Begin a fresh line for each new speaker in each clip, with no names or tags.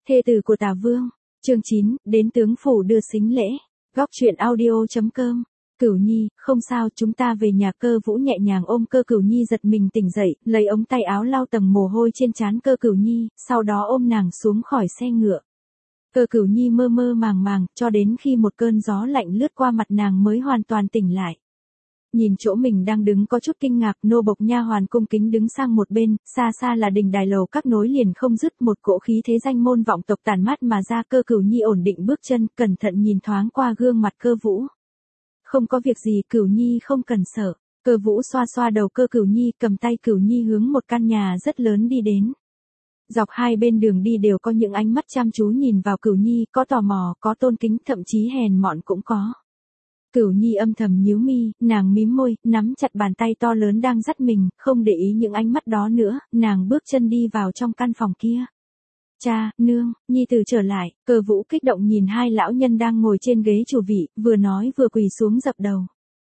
Thê tử của Tả Vương. Chương 9, đến tướng phủ đưa sính lễ. Góc truyện audio.com. Cửu Nhi, không sao, chúng ta về nhà. Cơ Vũ nhẹ nhàng ôm Cơ Cửu Nhi giật mình tỉnh dậy, lấy ống tay áo lau tầng mồ hôi trên trán Cơ Cửu Nhi, sau đó ôm nàng xuống khỏi xe ngựa. Cơ Cửu Nhi mơ mơ màng màng, cho đến khi một cơn gió lạnh lướt qua mặt nàng mới hoàn toàn tỉnh lại. Nhìn chỗ mình đang đứng có chút kinh ngạc, nô bộc nha hoàn cung kính đứng sang một bên, xa xa là đình đài lầu các nối liền không dứt, một cỗ khí thế danh môn vọng tộc tản mát mà ra. Cơ Cửu Nhi ổn định bước chân, cẩn thận nhìn thoáng qua gương mặt Cơ Vũ. Không có việc gì, Cửu Nhi không cần sợ. Cơ Vũ xoa xoa đầu Cơ Cửu Nhi, cầm tay Cửu Nhi hướng một căn nhà rất lớn đi đến. Dọc hai bên đường đi đều có những ánh mắt chăm chú nhìn vào Cửu Nhi, có tò mò, có tôn kính, thậm chí hèn mọn cũng có. Cửu Nhi âm thầm nhíu mi, nàng mím môi, nắm chặt bàn tay to lớn đang dắt mình, không để ý những ánh mắt đó nữa, nàng bước chân đi vào trong căn phòng kia. Cha, nương, Nhi tử trở lại. Cơ Vũ kích động nhìn hai lão nhân đang ngồi trên ghế chủ vị, vừa nói vừa quỳ xuống dập đầu.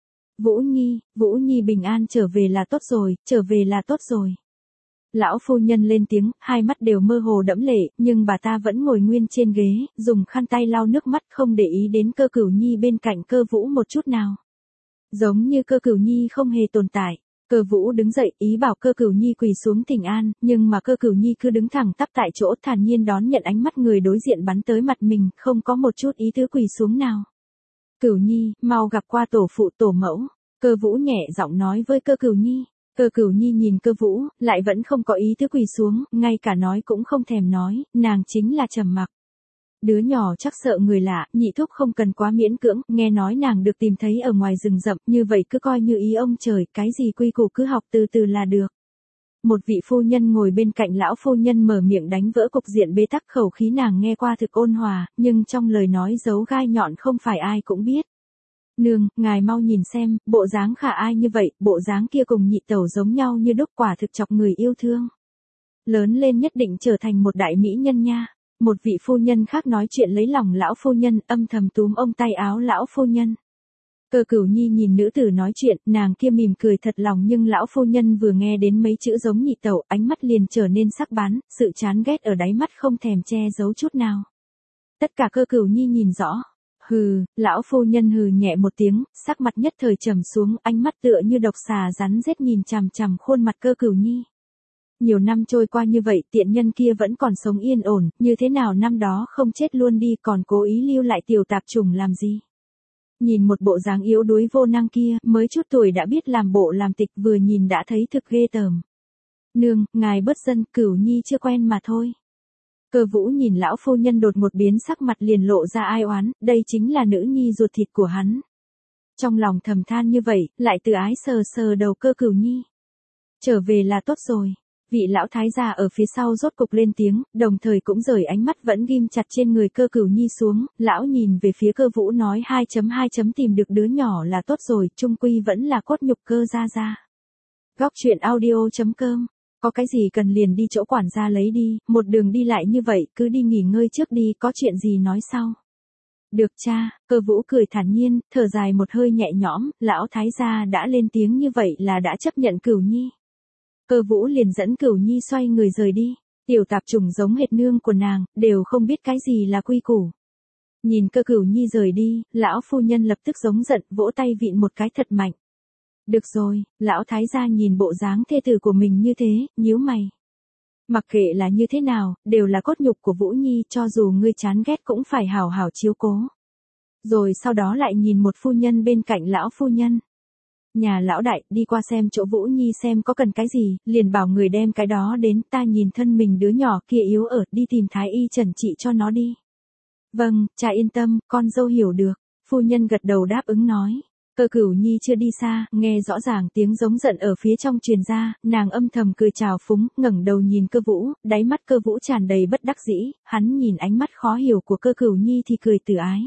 Vũ Nhi bình an trở về là tốt rồi, trở về là tốt rồi. Lão phu nhân lên tiếng, hai mắt đều mơ hồ đẫm lệ, nhưng bà ta vẫn ngồi nguyên trên ghế, dùng khăn tay lau nước mắt, không để ý đến Cơ Cửu Nhi bên cạnh Cơ Vũ một chút nào. Giống như Cơ Cửu Nhi không hề tồn tại. Cơ Vũ đứng dậy, ý bảo Cơ Cửu Nhi quỳ xuống thỉnh an, nhưng mà Cơ Cửu Nhi cứ đứng thẳng tắp tại chỗ, thản nhiên đón nhận ánh mắt người đối diện bắn tới mặt mình, không có một chút ý tứ quỳ xuống nào. Cửu Nhi, mau gặp qua tổ phụ tổ mẫu. Cơ Vũ nhẹ giọng nói với Cơ Cửu Nhi. Cơ Cửu Nhi nhìn Cơ Vũ, lại vẫn không có ý tứ quỳ xuống, ngay cả nói cũng không thèm nói, nàng chính là trầm mặc. Đứa nhỏ chắc sợ người lạ, nhị thúc không cần quá miễn cưỡng, nghe nói nàng được tìm thấy ở ngoài rừng rậm, như vậy cứ coi như ý ông trời, cái gì quy củ cứ học từ từ là được. Một vị phu nhân ngồi bên cạnh lão phu nhân mở miệng đánh vỡ cục diện bế tắc, khẩu khí nàng nghe qua thực ôn hòa, nhưng trong lời nói giấu gai nhọn không phải ai cũng biết. Nương, ngài mau nhìn xem, bộ dáng khả ai như vậy, bộ dáng kia cùng nhị tẩu giống nhau như đúc, quả thực chọc người yêu thương. Lớn lên nhất định trở thành một đại mỹ nhân nha. Một vị phu nhân khác nói chuyện lấy lòng lão phu nhân, âm thầm túm ông tay áo lão phu nhân. Cơ Cửu Nhi nhìn nữ tử nói chuyện, nàng kia mỉm cười thật lòng, nhưng lão phu nhân vừa nghe đến mấy chữ giống nhị tẩu, ánh mắt liền trở nên sắc bén, sự chán ghét ở đáy mắt không thèm che giấu chút nào. Tất cả Cơ Cửu Nhi nhìn rõ. Hừ, lão phu nhân hừ nhẹ một tiếng, sắc mặt nhất thời trầm xuống, ánh mắt tựa như độc xà rắn rết nhìn chằm chằm khuôn mặt Cơ Cửu Nhi. Nhiều năm trôi qua như vậy, tiện nhân kia vẫn còn sống yên ổn, như thế nào năm đó không chết luôn đi, còn cố ý lưu lại tiểu tạp chủng làm gì? Nhìn một bộ dáng yếu đuối vô năng kia, mới chút tuổi đã biết làm bộ làm tịch, vừa nhìn đã thấy thực ghê tởm. Nương, ngài bớt dân, Cửu Nhi chưa quen mà thôi. Cơ Vũ nhìn lão phu nhân đột ngột biến sắc, mặt liền lộ ra ai oán, đây chính là nữ nhi ruột thịt của hắn. Trong lòng thầm than như vậy, lại tự ái sờ sờ đầu Cơ Cửu Nhi. Trở về là tốt rồi. Vị lão thái gia ở phía sau rốt cục lên tiếng, đồng thời cũng rời ánh mắt vẫn ghim chặt trên người Cơ Cửu Nhi xuống, lão nhìn về phía Cơ Vũ nói 2.2 tìm được đứa nhỏ là tốt rồi, chung quy vẫn là cốt nhục Cơ gia gia. Góc truyện audio.com. Có cái gì cần liền đi chỗ quản gia lấy đi, một đường đi lại như vậy, cứ đi nghỉ ngơi trước đi, có chuyện gì nói sau. Được cha. Cơ Vũ cười thản nhiên, thở dài một hơi nhẹ nhõm, lão thái gia đã lên tiếng như vậy là đã chấp nhận Cửu Nhi. Cơ Vũ liền dẫn Cửu Nhi xoay người rời đi, tiểu tạp chủng giống hệt nương của nàng, đều không biết cái gì là quy củ. Nhìn Cơ Cửu Nhi rời đi, lão phu nhân lập tức giống giận, vỗ tay vịn một cái thật mạnh. Được rồi, lão thái gia nhìn bộ dáng thê tử của mình như thế, nhíu mày. Mặc kệ là như thế nào, đều là cốt nhục của Vũ Nhi, cho dù ngươi chán ghét cũng phải hảo hảo chiếu cố. Rồi sau đó lại nhìn một phu nhân bên cạnh lão phu nhân. Nhà lão đại, đi qua xem chỗ Vũ Nhi xem có cần cái gì, liền bảo người đem cái đó đến, ta nhìn thân mình đứa nhỏ kia yếu ớt, đi tìm thái y trần trị cho nó đi. Vâng, cha yên tâm, con dâu hiểu được. Phu nhân gật đầu đáp ứng nói. Cơ Cửu Nhi chưa đi xa, nghe rõ ràng tiếng giống giận ở phía trong truyền ra, nàng âm thầm cười trào phúng, ngẩng đầu nhìn Cơ Vũ, đáy mắt Cơ Vũ tràn đầy bất đắc dĩ, hắn nhìn ánh mắt khó hiểu của Cơ Cửu Nhi thì cười từ ái.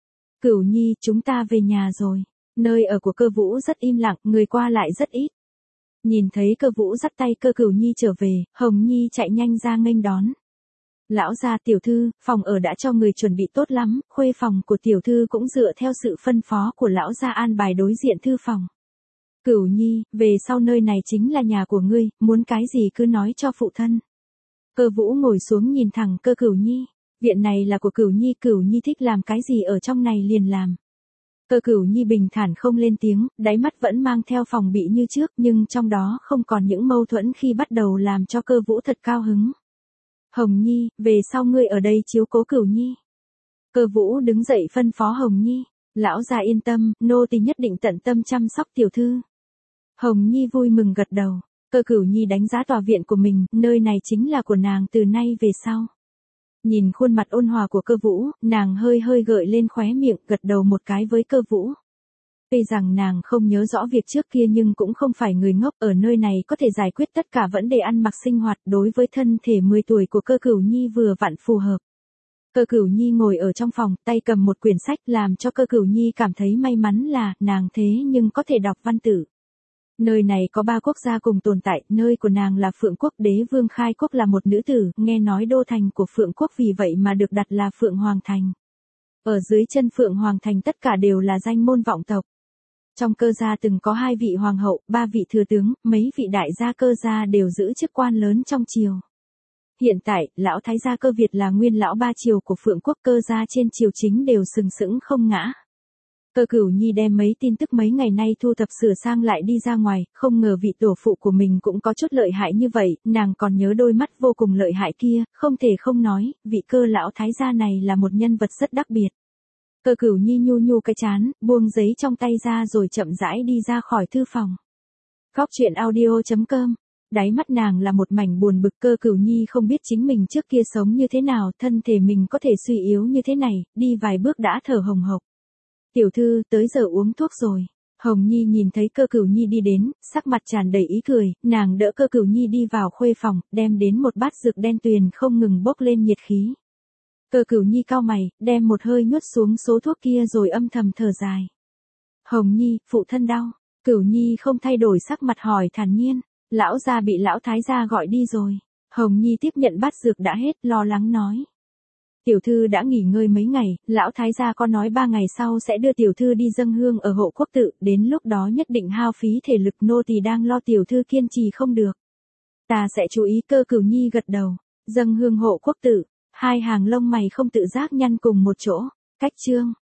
Cửu Nhi, chúng ta về nhà rồi. Nơi ở của Cơ Vũ rất im lặng, người qua lại rất ít. Nhìn thấy Cơ Vũ dắt tay Cơ Cửu Nhi trở về, Hồng Nhi chạy nhanh ra nghênh đón. Lão gia tiểu thư, phòng ở đã cho người chuẩn bị tốt lắm, khuê phòng của tiểu thư cũng dựa theo sự phân phó của lão gia an bài đối diện thư phòng. Cửu Nhi, về sau nơi này chính là nhà của ngươi, muốn cái gì cứ nói cho phụ thân. Cơ Vũ ngồi xuống nhìn thẳng Cơ Cửu Nhi. Viện này là của Cửu Nhi thích làm cái gì ở trong này liền làm. Cơ Cửu Nhi bình thản không lên tiếng, đáy mắt vẫn mang theo phòng bị như trước nhưng trong đó không còn những mâu thuẫn khi bắt đầu làm cho Cơ Vũ thật cao hứng. Hồng Nhi, về sau ngươi ở đây chiếu cố Cửu Nhi. Cơ Vũ đứng dậy phân phó Hồng Nhi, lão gia yên tâm, nô tỳ nhất định tận tâm chăm sóc tiểu thư. Hồng Nhi vui mừng gật đầu, Cơ Cửu Nhi đánh giá tòa viện của mình, nơi này chính là của nàng từ nay về sau. Nhìn khuôn mặt ôn hòa của Cơ Vũ, nàng hơi hơi gợi lên khóe miệng, gật đầu một cái với Cơ Vũ. Tuy rằng nàng không nhớ rõ việc trước kia nhưng cũng không phải người ngốc, ở nơi này có thể giải quyết tất cả vấn đề ăn mặc sinh hoạt, đối với thân thể 10 tuổi của Cơ Cửu Nhi vừa vặn phù hợp. Cơ Cửu Nhi ngồi ở trong phòng, tay cầm một quyển sách, làm cho Cơ Cửu Nhi cảm thấy may mắn là nàng thế nhưng có thể đọc văn tự. Nơi này có 3 quốc gia cùng tồn tại, nơi của nàng là Phượng Quốc, đế vương Khai Quốc là một nữ tử, nghe nói đô thành của Phượng Quốc vì vậy mà được đặt là Phượng Hoàng Thành. Ở dưới chân Phượng Hoàng Thành tất cả đều là danh môn vọng tộc. Trong Cơ gia từng có 2 vị hoàng hậu, 3 vị thừa tướng, mấy vị đại gia Cơ gia đều giữ chức quan lớn trong triều. Hiện tại, lão thái gia Cơ Việt là nguyên lão 3 triều của Phượng Quốc, Cơ gia trên triều chính đều sừng sững không ngã. Cơ Cửu Nhi đem mấy tin tức mấy ngày nay thu thập sửa sang lại đi ra ngoài, không ngờ vị tổ phụ của mình cũng có chút lợi hại như vậy, nàng còn nhớ đôi mắt vô cùng lợi hại kia, không thể không nói, vị Cơ lão thái gia này là một nhân vật rất đặc biệt. Cơ Cửu Nhi nhu nhu cái chán, buông giấy trong tay ra rồi chậm rãi đi ra khỏi thư phòng. Góc truyện audio.com. Đáy mắt nàng là một mảnh buồn bực, Cơ Cửu Nhi không biết chính mình trước kia sống như thế nào, thân thể mình có thể suy yếu như thế này, đi vài bước đã thở hồng hộc. Tiểu thư, tới giờ uống thuốc rồi. Hồng Nhi nhìn thấy Cơ Cửu Nhi đi đến, sắc mặt tràn đầy ý cười, nàng đỡ Cơ Cửu Nhi đi vào khuê phòng, đem đến một bát dược đen tuyền không ngừng bốc lên nhiệt khí. Cơ Cửu Nhi cau mày, đem một hơi nuốt xuống số thuốc kia rồi âm thầm thở dài. Hồng Nhi, phụ thân đau. Cửu Nhi không thay đổi sắc mặt hỏi thản nhiên, lão gia bị lão thái gia gọi đi rồi. Hồng Nhi tiếp nhận bát dược đã hết, lo lắng nói. Tiểu thư đã nghỉ ngơi mấy ngày, lão thái gia có nói 3 ngày sau sẽ đưa tiểu thư đi dâng hương ở Hộ Quốc tự, đến lúc đó nhất định hao phí thể lực, nô tỳ đang lo tiểu thư kiên trì không được. Ta sẽ chú ý. Cơ Cửu Nhi gật đầu, dâng hương Hộ Quốc tự, 2 hàng lông mày không tự giác nhăn cùng một chỗ, cách chương.